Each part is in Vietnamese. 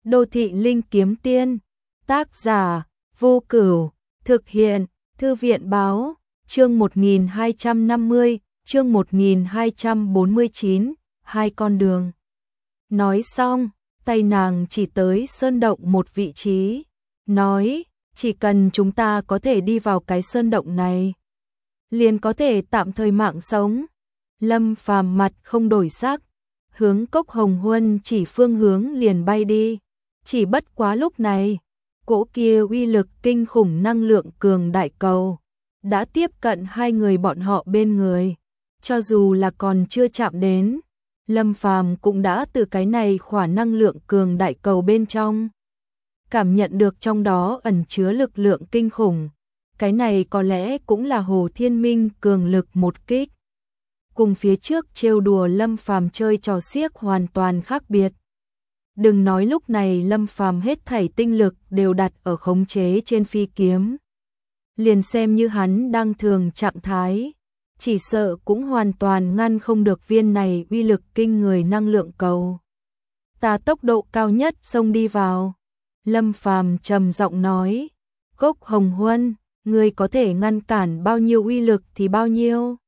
Đô thị linh kiếm tiên, tác giả, Vô Cửu, thực hiện, Thư viện báo, chương 1250, chương 1249, hai con đường. Nói xong, tay nàng chỉ tới sơn động một vị trí, nói, chỉ cần chúng ta có thể đi vào cái sơn động này, liền có thể tạm thời mạng sống. Lâm Phàm mặt không đổi sắc, hướng Cốc Hồng Huân chỉ phương hướng liền bay đi. Chỉ bất quá lúc này, cỗ kia uy lực kinh khủng năng lượng cường đại cầu đã tiếp cận hai người bọn họ bên người. Cho dù là còn chưa chạm đến, Lâm Phàm cũng đã từ cái này khỏa năng lượng cường đại cầu bên trong cảm nhận được trong đó ẩn chứa lực lượng kinh khủng. Cái này có lẽ cũng là Hồ Thiên Minh cường lực một kích. Cùng phía trước trêu đùa Lâm Phàm chơi trò xiếc hoàn toàn khác biệt. Đừng nói lúc này Lâm Phàm hết thảy tinh lực đều đặt ở khống chế trên phi kiếm. Liền xem như hắn đang thường trạng thái, chỉ sợ cũng hoàn toàn ngăn không được viên này uy lực kinh người năng lượng cầu. Ta tốc độ cao nhất xông đi vào. Lâm Phàm trầm giọng nói, Cốc Hồng Huân, ngươi có thể ngăn cản bao nhiêu uy lực thì bao nhiêu.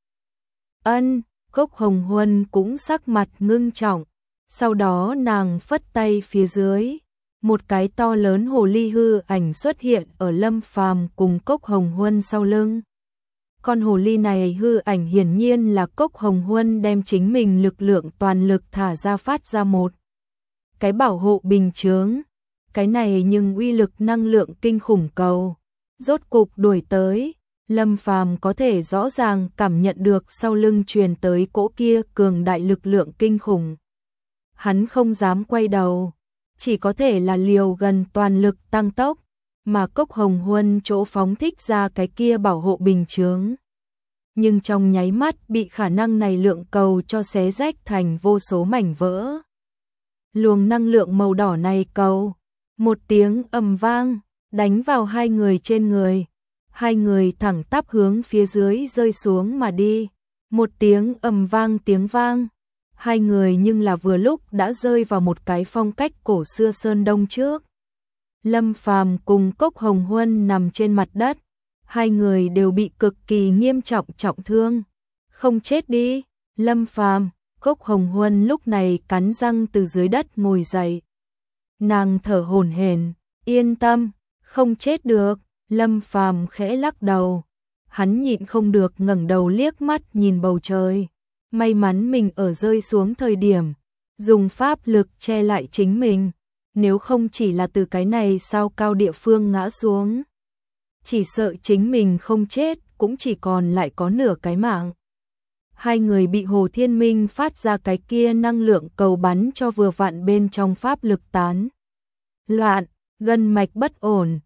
Ân, Cốc Hồng Huân cũng sắc mặt ngưng trọng. Sau đó nàng phất tay phía dưới, một cái to lớn hồ ly hư ảnh xuất hiện ở Lâm Phàm cùng Cốc Hồng Huân sau lưng. Con hồ ly này hư ảnh hiển nhiên là Cốc Hồng Huân đem chính mình lực lượng toàn lực thả ra phát ra một cái bảo hộ bình chướng. Cái này nhưng uy lực năng lượng kinh khủng cầu rốt cục đuổi tới. Lâm Phàm có thể rõ ràng cảm nhận được sau lưng truyền tới cỗ kia cường đại lực lượng kinh khủng. Hắn không dám quay đầu, chỉ có thể là liều gần toàn lực tăng tốc, mà Cốc Hồng Huân chỗ phóng thích ra cái kia bảo hộ bình chướng. Nhưng trong nháy mắt bị khả năng này lượng cầu cho xé rách thành vô số mảnh vỡ. Luồng năng lượng màu đỏ này cầu, một tiếng ầm vang, đánh vào hai người trên người. Hai người thẳng tắp hướng phía dưới rơi xuống mà đi. Một tiếng ầm vang tiếng vang. Hai người nhưng là vừa lúc đã rơi vào một cái phong cách cổ xưa sơn đông trước. Lâm Phàm cùng Cốc Hồng Huân nằm trên mặt đất. Hai người đều bị cực kỳ nghiêm trọng trọng thương. Không chết đi. Lâm Phàm, Cốc Hồng Huân lúc này cắn răng từ dưới đất ngồi dậy. Nàng thở hổn hển, yên tâm, không chết được. Lâm Phàm khẽ lắc đầu. Hắn nhịn không được ngẩng đầu liếc mắt nhìn bầu trời. May mắn mình ở rơi xuống thời điểm, dùng pháp lực che lại chính mình, nếu không chỉ là từ cái này sao cao địa phương ngã xuống. Chỉ sợ chính mình không chết, cũng chỉ còn lại có nửa cái mạng. Hai người bị Hồ Thiên Minh phát ra cái kia năng lượng cầu bắn cho vừa vặn bên trong pháp lực tán loạn, gân mạch bất ổn,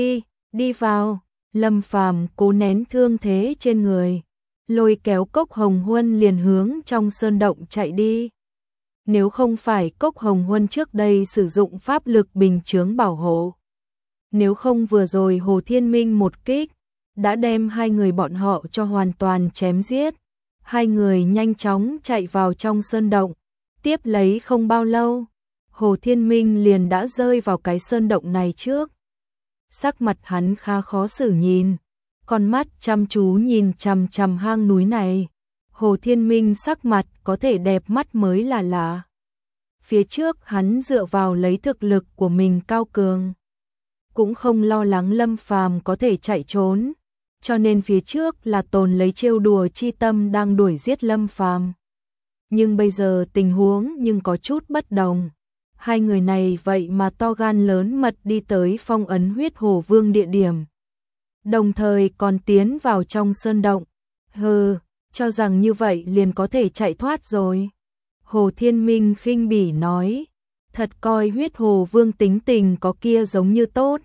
đi vào. Lâm Phàm cố nén thương thế trên người, lôi kéo Cốc Hồng Huân liền hướng trong sơn động chạy đi. Nếu không phải Cốc Hồng Huân trước đây sử dụng pháp lực bình chướng bảo hộ, nếu không vừa rồi Hồ Thiên Minh một kích đã đem hai người bọn họ cho hoàn toàn chém giết. Hai người nhanh chóng chạy vào trong sơn động, tiếp lấy không bao lâu, Hồ Thiên Minh liền đã rơi vào cái sơn động này trước. Sắc mặt hắn khá khó xử nhìn, con mắt chăm chú nhìn chằm chằm hang núi này. Hồ Thiên Minh sắc mặt có thể đẹp mắt mới là lạ. Phía trước hắn dựa vào lấy thực lực của mình cao cường, cũng không lo lắng Lâm Phàm có thể chạy trốn, cho nên phía trước là tồn lấy trêu đùa chi tâm đang đuổi giết Lâm Phàm. Nhưng bây giờ tình huống nhưng có chút bất đồng. Hai người này vậy mà to gan lớn mật đi tới phong ấn huyết hồ vương địa điểm, đồng thời còn tiến vào trong sơn động. Hừ, cho rằng như vậy liền có thể chạy thoát rồi. Hồ Thiên Minh khinh bỉ nói, thật coi huyết hồ vương tính tình có kia giống như tốt.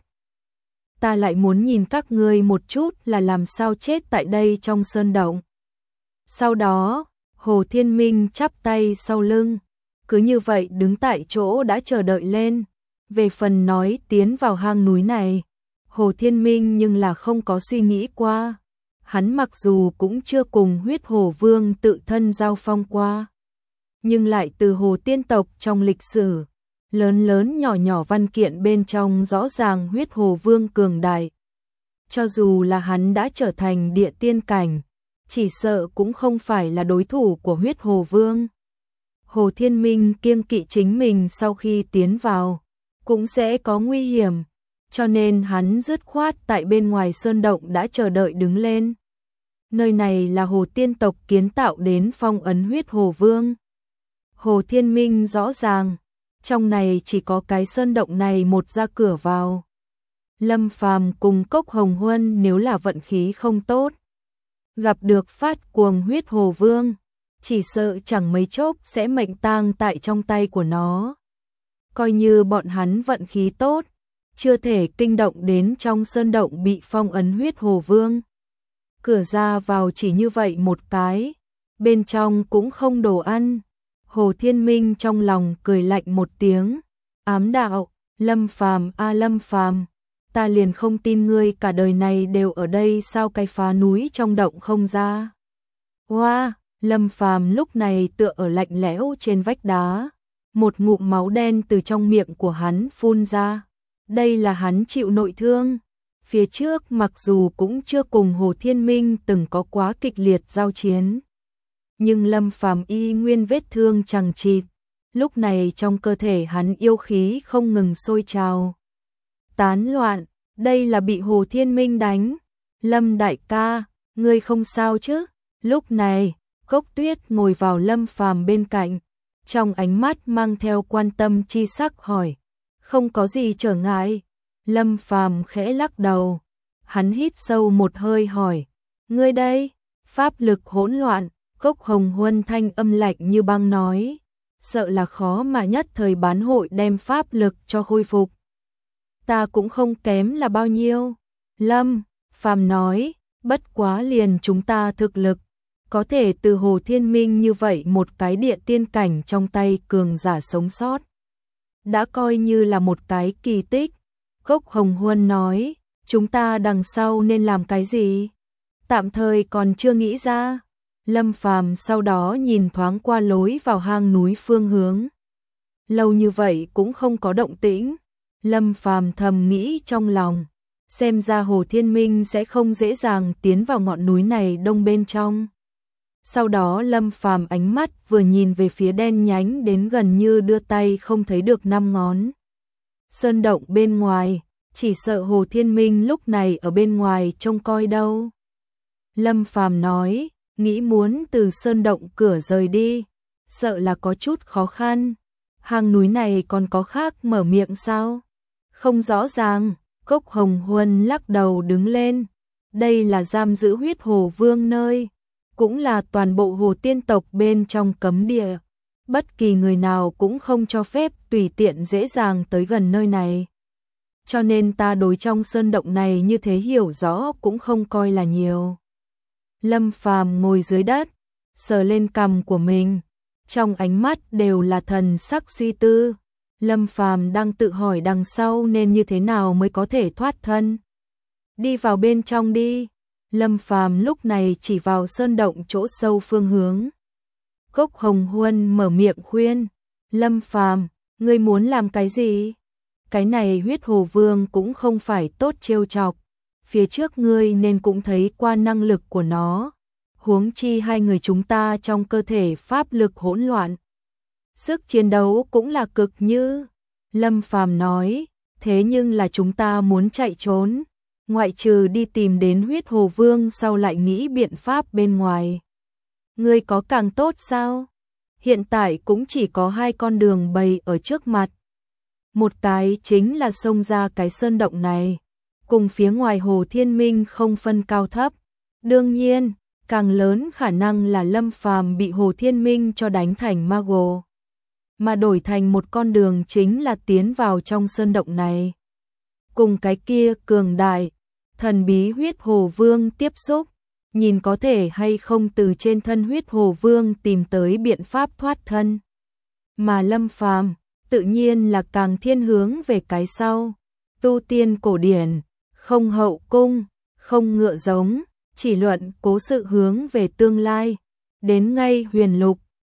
Ta lại muốn nhìn các ngươi một chút là làm sao chết tại đây trong sơn động. Sau đó, Hồ Thiên Minh chắp tay sau lưng, cứ như vậy đứng tại chỗ đã chờ đợi lên. Về phần nói tiến vào hang núi này, Hồ Thiên Minh nhưng là không có suy nghĩ qua. Hắn mặc dù cũng chưa cùng huyết hồ vương tự thân giao phong qua, nhưng lại từ hồ tiên tộc trong lịch sử lớn lớn nhỏ nhỏ văn kiện bên trong rõ ràng huyết hồ vương cường đại. Cho dù là hắn đã trở thành địa tiên cảnh, chỉ sợ cũng không phải là đối thủ của huyết hồ vương. Hồ Thiên Minh kiêng kỵ chính mình sau khi tiến vào, cũng sẽ có nguy hiểm, cho nên hắn dứt khoát tại bên ngoài sơn động đã chờ đợi đứng lên. Nơi này là hồ tiên tộc kiến tạo đến phong ấn huyết hồ vương. Hồ Thiên Minh rõ ràng, trong này chỉ có cái sơn động này một ra cửa vào. Lâm Phàm cùng Cốc Hồng Huân nếu là vận khí không tốt, gặp được phát cuồng huyết hồ vương, chỉ sợ chẳng mấy chốc sẽ mệnh tang tại trong tay của nó. Coi như bọn hắn vận khí tốt, chưa thể kinh động đến trong sơn động bị phong ấn huyết hồ vương. Cửa ra vào chỉ như vậy một cái, bên trong cũng không đồ ăn. Hồ Thiên Minh trong lòng cười lạnh một tiếng, ám đạo, Lâm Phàm a Lâm Phàm, ta liền không tin ngươi cả đời này đều ở đây sao cái phá núi trong động không ra. Hoa, Lâm Phàm lúc này tựa ở lạnh lẽo trên vách đá, một ngụm máu đen từ trong miệng của hắn phun ra. Đây là hắn chịu nội thương. Phía trước mặc dù cũng chưa cùng Hồ Thiên Minh từng có quá kịch liệt giao chiến, nhưng Lâm Phàm y nguyên vết thương chằng chịt, lúc này trong cơ thể hắn yêu khí không ngừng sôi trào. Tán loạn, đây là bị Hồ Thiên Minh đánh. Lâm đại ca, ngươi không sao chứ? Lúc này, Cốc Tuyết ngồi vào Lâm Phàm bên cạnh, trong ánh mắt mang theo quan tâm chi sắc hỏi, không có gì trở ngại. Lâm Phàm khẽ lắc đầu, hắn hít sâu một hơi hỏi, ngươi đây? Pháp lực hỗn loạn. Cốc Hồng Huân thanh âm lạnh như băng nói, sợ là khó mà nhất thời bán hội đem pháp lực cho khôi phục. Ta cũng không kém là bao nhiêu. Lâm Phàm nói, bất quá liền chúng ta thực lực, có thể từ Hồ Thiên Minh như vậy một cái địa tiên cảnh trong tay cường giả sống sót, đã coi như là một cái kỳ tích. Cốc Hồng Huân nói, chúng ta đằng sau nên làm cái gì? Tạm thời còn chưa nghĩ ra. Lâm Phàm sau đó nhìn thoáng qua lối vào hang núi phương hướng. Lâu như vậy cũng không có động tĩnh. Lâm Phàm thầm nghĩ trong lòng, xem ra Hồ Thiên Minh sẽ không dễ dàng tiến vào ngọn núi này đông bên trong. Sau đó Lâm Phàm ánh mắt vừa nhìn về phía đen nhánh đến gần như đưa tay không thấy được 5 ngón. Sơn động bên ngoài, chỉ sợ Hồ Thiên Minh lúc này ở bên ngoài trông coi đâu. Lâm Phàm nói, nghĩ muốn từ sơn động cửa rời đi, sợ là có chút khó khăn. Hang núi này còn có khác mở miệng sao? Không rõ ràng. Cốc Hồng Huân lắc đầu đứng lên. Đây là giam giữ huyết hồ vương nơi, cũng là toàn bộ hồ tiên tộc bên trong cấm địa. Bất kỳ người nào cũng không cho phép tùy tiện dễ dàng tới gần nơi này. Cho nên ta đối trong sơn động này như thế hiểu rõ cũng không coi là nhiều. Lâm Phàm ngồi dưới đất, sờ lên cằm của mình, trong ánh mắt đều là thần sắc suy tư. Lâm Phàm đang tự hỏi đằng sau nên như thế nào mới có thể thoát thân. Đi vào bên trong đi. Lâm Phàm lúc này chỉ vào sơn động chỗ sâu phương hướng. Cốc Hồng Huân mở miệng khuyên, Lâm Phàm, ngươi muốn làm cái gì? Cái này huyết hồ vương cũng không phải tốt trêu chọc. Phía trước ngươi nên cũng thấy qua năng lực của nó. Huống chi hai người chúng ta trong cơ thể pháp lực hỗn loạn, sức chiến đấu cũng là cực như. Lâm Phàm nói, thế nhưng là chúng ta muốn chạy trốn, ngoại trừ đi tìm đến huyết hồ vương sau lại nghĩ biện pháp bên ngoài. Ngươi có càng tốt sao? Hiện tại cũng chỉ có 2 con đường bày ở trước mặt. Một cái chính là xông ra cái sơn động này, cùng phía ngoài Hồ Thiên Minh không phân cao thấp. Đương nhiên, càng lớn khả năng là Lâm Phàm bị Hồ Thiên Minh cho đánh thành mago, mà đổi thành một con đường chính là tiến vào trong sơn động này. Cùng cái kia cường đại, thần bí huyết hồ vương tiếp xúc, nhìn có thể hay không từ trên thân huyết hồ vương tìm tới biện pháp thoát thân. Mà Lâm Phàm tự nhiên là càng thiên hướng về cái sau, tu tiên cổ điển, không hậu cung, không ngựa giống, chỉ luận cố sự hướng về tương lai, đến ngay huyền lục,